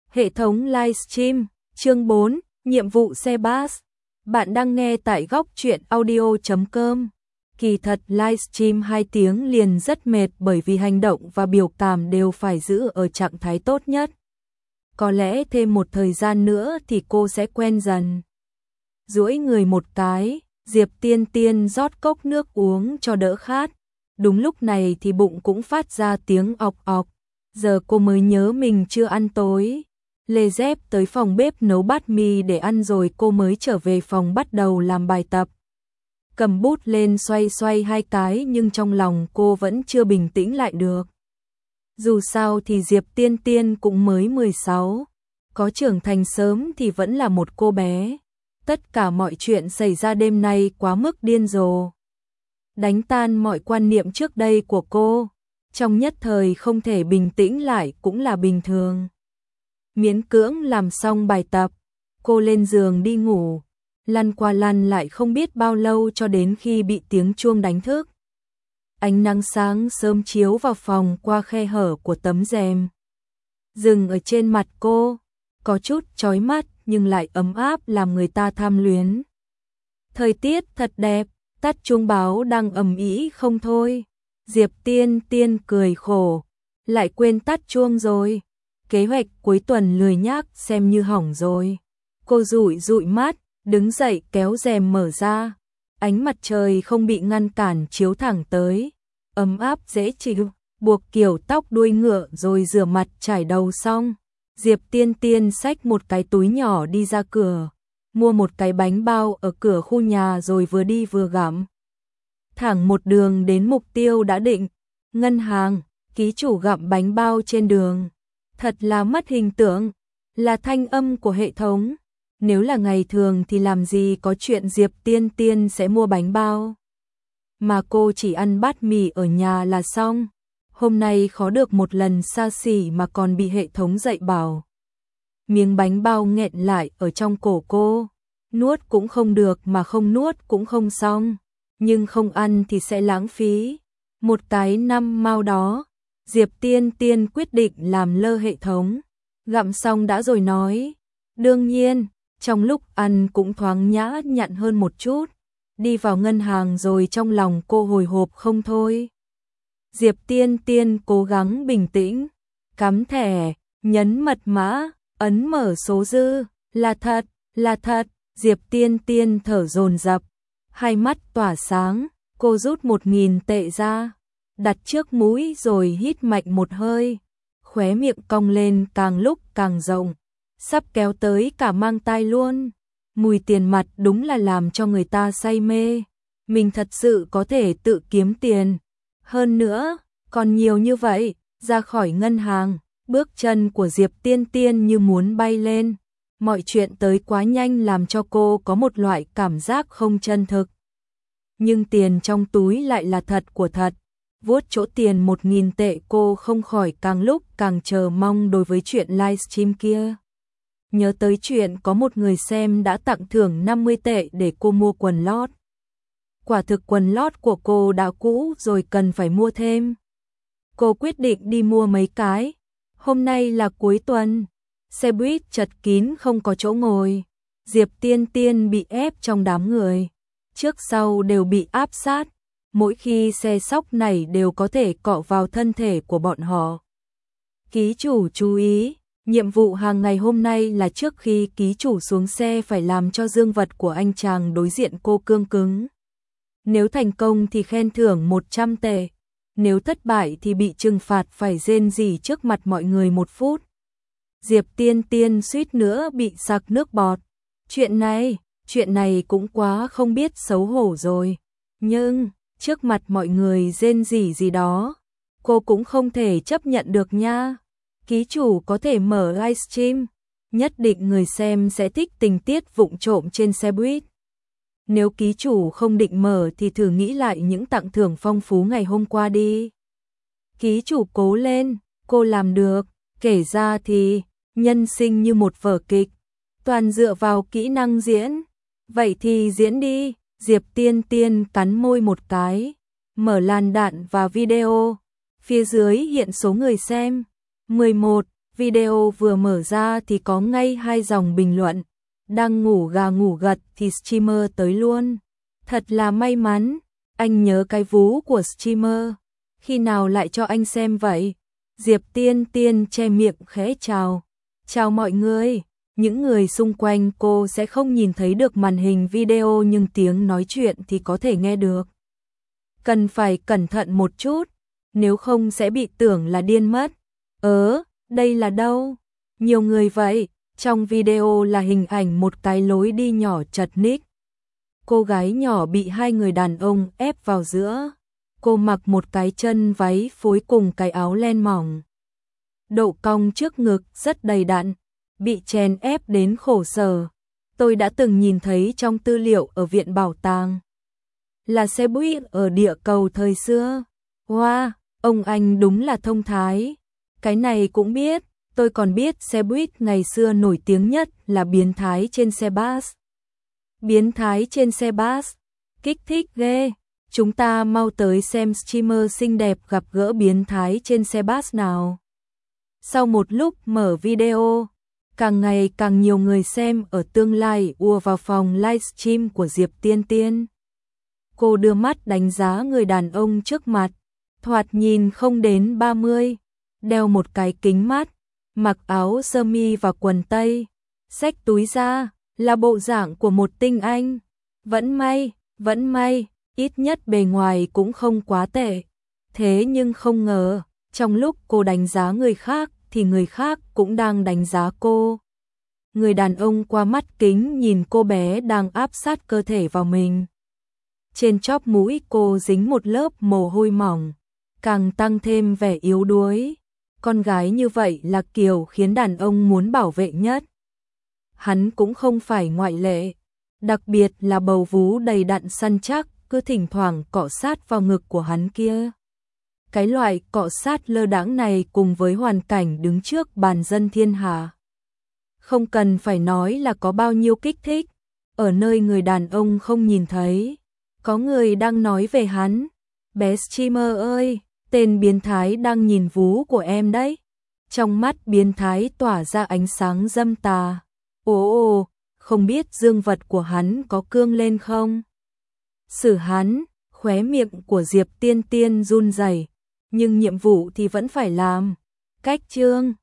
Hệ thống livestream, chương 4, nhiệm vụ xe bus. Bạn đang nghe tại góc truyện audio.com. Kỳ thật livestream 2 tiếng liền rất mệt bởi vì hành động và biểu cảm đều phải giữ ở trạng thái tốt nhất. Có lẽ thêm một thời gian nữa thì cô sẽ quen dần. Duỗi người một cái, Diệp Tiên Tiên rót cốc nước uống cho đỡ khát. Đúng lúc này thì bụng cũng phát ra tiếng ọc ọc. Giờ cô mới nhớ mình chưa ăn tối. Lê Dép tới phòng bếp nấu bát mì để ăn rồi cô mới trở về phòng bắt đầu làm bài tập. Cầm bút lên xoay xoay 2 cái nhưng trong lòng cô vẫn chưa bình tĩnh lại được. Dù sao thì Diệp Tiên Tiên cũng mới 16, có trưởng thành sớm thì vẫn là một cô bé. Tất cả mọi chuyện xảy ra đêm nay quá mức điên rồ. Đánh tan mọi quan niệm trước đây của cô, trong nhất thời không thể bình tĩnh lại cũng là bình thường. Miễn cưỡng làm xong bài tập, cô lên giường đi ngủ, lăn qua lăn lại không biết bao lâu cho đến khi bị tiếng chuông đánh thức. Ánh nắng sáng sớm chiếu vào phòng qua khe hở của tấm rèm, dừng ở trên mặt cô, có chút chói mắt nhưng lại ấm áp làm người ta tham luyến. Thời tiết thật đẹp, tắt chuông báo đang ầm ĩ không thôi. Diệp Tiên Tiên cười khổ, lại quên tắt chuông rồi. Kế hoạch cuối tuần lười nhác xem như hỏng rồi. Cô dụi dụi mắt, đứng dậy kéo rèm mở ra. Ánh mặt trời không bị ngăn cản chiếu thẳng tới, ấm áp dễ chịu. Buộc kiểu tóc đuôi ngựa rồi rửa mặt chải đầu xong, Diệp Tiên Tiên xách một cái túi nhỏ đi ra cửa, mua một cái bánh bao ở cửa khu nhà rồi vừa đi vừa gặm. Thẳng một đường đến mục tiêu đã định, ngân hàng. Ký chủ gặm bánh bao trên đường, thật là mất hình tượng, là thanh âm của hệ thống. Nếu là ngày thường thì làm gì có chuyện Diệp Tiên Tiên sẽ mua bánh bao. Mà cô chỉ ăn bát mì ở nhà là xong. Hôm nay khó được một lần xa xỉ mà còn bị hệ thống dạy bảo. Miếng bánh bao nghẹn lại ở trong cổ cô, nuốt cũng không được mà không nuốt cũng không xong, nhưng không ăn thì sẽ lãng phí. Một cái 5 mao đó, Diệp Tiên Tiên quyết định làm lơ hệ thống, gặm xong đã rồi nói. Đương nhiên, trong lúc ăn cũng thoáng nhã nhặn hơn một chút. Đi vào ngân hàng rồi trong lòng cô hồi hộp không thôi. Diệp Tiên Tiên cố gắng bình tĩnh, cắm thẻ, nhấn mật mã, ấn mở số dư, là thật, Diệp Tiên Tiên thở dồn dập, hai mắt tỏa sáng, cô rút 1.000 tệ ra, đặt trước mũi rồi hít mạnh một hơi, khóe miệng cong lên càng lúc càng rộng, sắp kéo tới cả mang tai luôn. Mùi tiền mặt đúng là làm cho người ta say mê, mình thật sự có thể tự kiếm tiền. Hơn nữa, còn nhiều như vậy, ra khỏi ngân hàng, bước chân của Diệp Tiên Tiên như muốn bay lên. Mọi chuyện tới quá nhanh làm cho cô có một loại cảm giác không chân thực. Nhưng tiền trong túi lại là thật của thật. Vuốt chỗ tiền 1.000 tệ cô không khỏi càng lúc càng chờ mong đối với chuyện livestream kia. Nhớ tới chuyện có một người xem đã tặng thưởng 50 tệ để cô mua quần lót. Quả thực quần lót của cô đã cũ rồi cần phải mua thêm. Cô quyết định đi mua mấy cái. Hôm nay là cuối tuần, xe buýt chật kín không có chỗ ngồi. Diệp Tiên Tiên bị ép trong đám người, trước sau đều bị áp sát. Mỗi khi xe sóc này đều có thể cọ vào thân thể của bọn họ. Ký chủ chú ý, nhiệm vụ hàng ngày hôm nay là trước khi ký chủ xuống xe phải làm cho dương vật của anh chàng đối diện cô cương cứng. Nếu thành công thì khen thưởng 100 tệ, nếu thất bại thì bị trừng phạt phải rên rỉ trước mặt mọi người 1 phút. Diệp Tiên Tiên suýt nữa bị sặc nước bọt. Chuyện này cũng quá không biết xấu hổ rồi. Nhưng, trước mặt mọi người rên rỉ gì đó, cô cũng không thể chấp nhận được nha. Ký chủ có thể mở livestream, nhất định người xem sẽ thích tình tiết vụng trộm trên xe buýt. Nếu ký chủ không định mở thì thử nghĩ lại những tặng thưởng phong phú ngày hôm qua đi. Ký chủ cố lên, cô làm được. Kể ra thì, nhân sinh như một vở kịch, toàn dựa vào kỹ năng diễn. Vậy thì diễn đi. Diệp Tiên Tiên cắn môi một cái, mở làn đạn và video. Phía dưới hiện số người xem. 11, Video vừa mở ra thì có ngay 2 dòng bình luận. Đang ngủ gà ngủ gật thì streamer tới luôn. Thật là may mắn, anh nhớ cái vú của streamer. Khi nào lại cho anh xem vậy? Diệp Tiên Tiên che miệng khẽ chào. Chào mọi người. Những người xung quanh cô sẽ không nhìn thấy được màn hình video nhưng tiếng nói chuyện thì có thể nghe được. Cần phải cẩn thận một chút, nếu không sẽ bị tưởng là điên mất. Đây là đâu? Nhiều người vậy. Trong video là hình ảnh một cái lối đi nhỏ chật ních. Cô gái nhỏ bị 2 người đàn ông ép vào giữa. Cô mặc một cái chân váy phối cùng cái áo len mỏng. Độ cong trước ngực rất đầy đặn, bị chèn ép đến khổ sở. Tôi đã từng nhìn thấy trong tư liệu ở viện bảo tàng. Là xe buýt ở địa cầu thời xưa. Wow, ông anh đúng là thông thái. Cái này cũng biết, tôi còn biết xe buýt ngày xưa nổi tiếng nhất là biến thái trên xe bus. Biến thái trên xe bus, kích thích ghê. Chúng ta mau tới xem streamer xinh đẹp gặp gỡ biến thái trên xe bus nào. Sau một lúc mở video, càng ngày càng nhiều người xem ở tương lai ùa vào phòng livestream của Diệp Tiên Tiên. Cô đưa mắt đánh giá người đàn ông trước mặt, thoạt nhìn không đến 30, đeo một cái kính mắt, mặc áo sơ mi và quần tây, xách túi ra, là bộ dạng của một tinh anh. Vẫn may, ít nhất bề ngoài cũng không quá tệ. Thế nhưng không ngờ, trong lúc cô đánh giá người khác thì người khác cũng đang đánh giá cô. Người đàn ông qua mắt kính nhìn cô bé đang áp sát cơ thể vào mình. Trên chóp mũi cô dính một lớp mồ hôi mỏng, càng tăng thêm vẻ yếu đuối. Con gái như vậy là kiểu khiến đàn ông muốn bảo vệ nhất. Hắn cũng không phải ngoại lệ, đặc biệt là bầu vú đầy đặn săn chắc cứ thỉnh thoảng cọ sát vào ngực của hắn kia. Cái loại cọ sát lơ đãng này cùng với hoàn cảnh đứng trước bàn dân thiên hạ, không cần phải nói là có bao nhiêu kích thích. Ở nơi người đàn ông không nhìn thấy, có người đang nói về hắn. Bé streamer ơi, tên biến thái đang nhìn vú của em đấy. Trong mắt biến thái tỏa ra ánh sáng dâm tà. Ồ, không biết dương vật của hắn có cương lên không? Xử hắn, khóe miệng của Diệp Tiên Tiên run rẩy, nhưng nhiệm vụ thì vẫn phải làm. Cách chương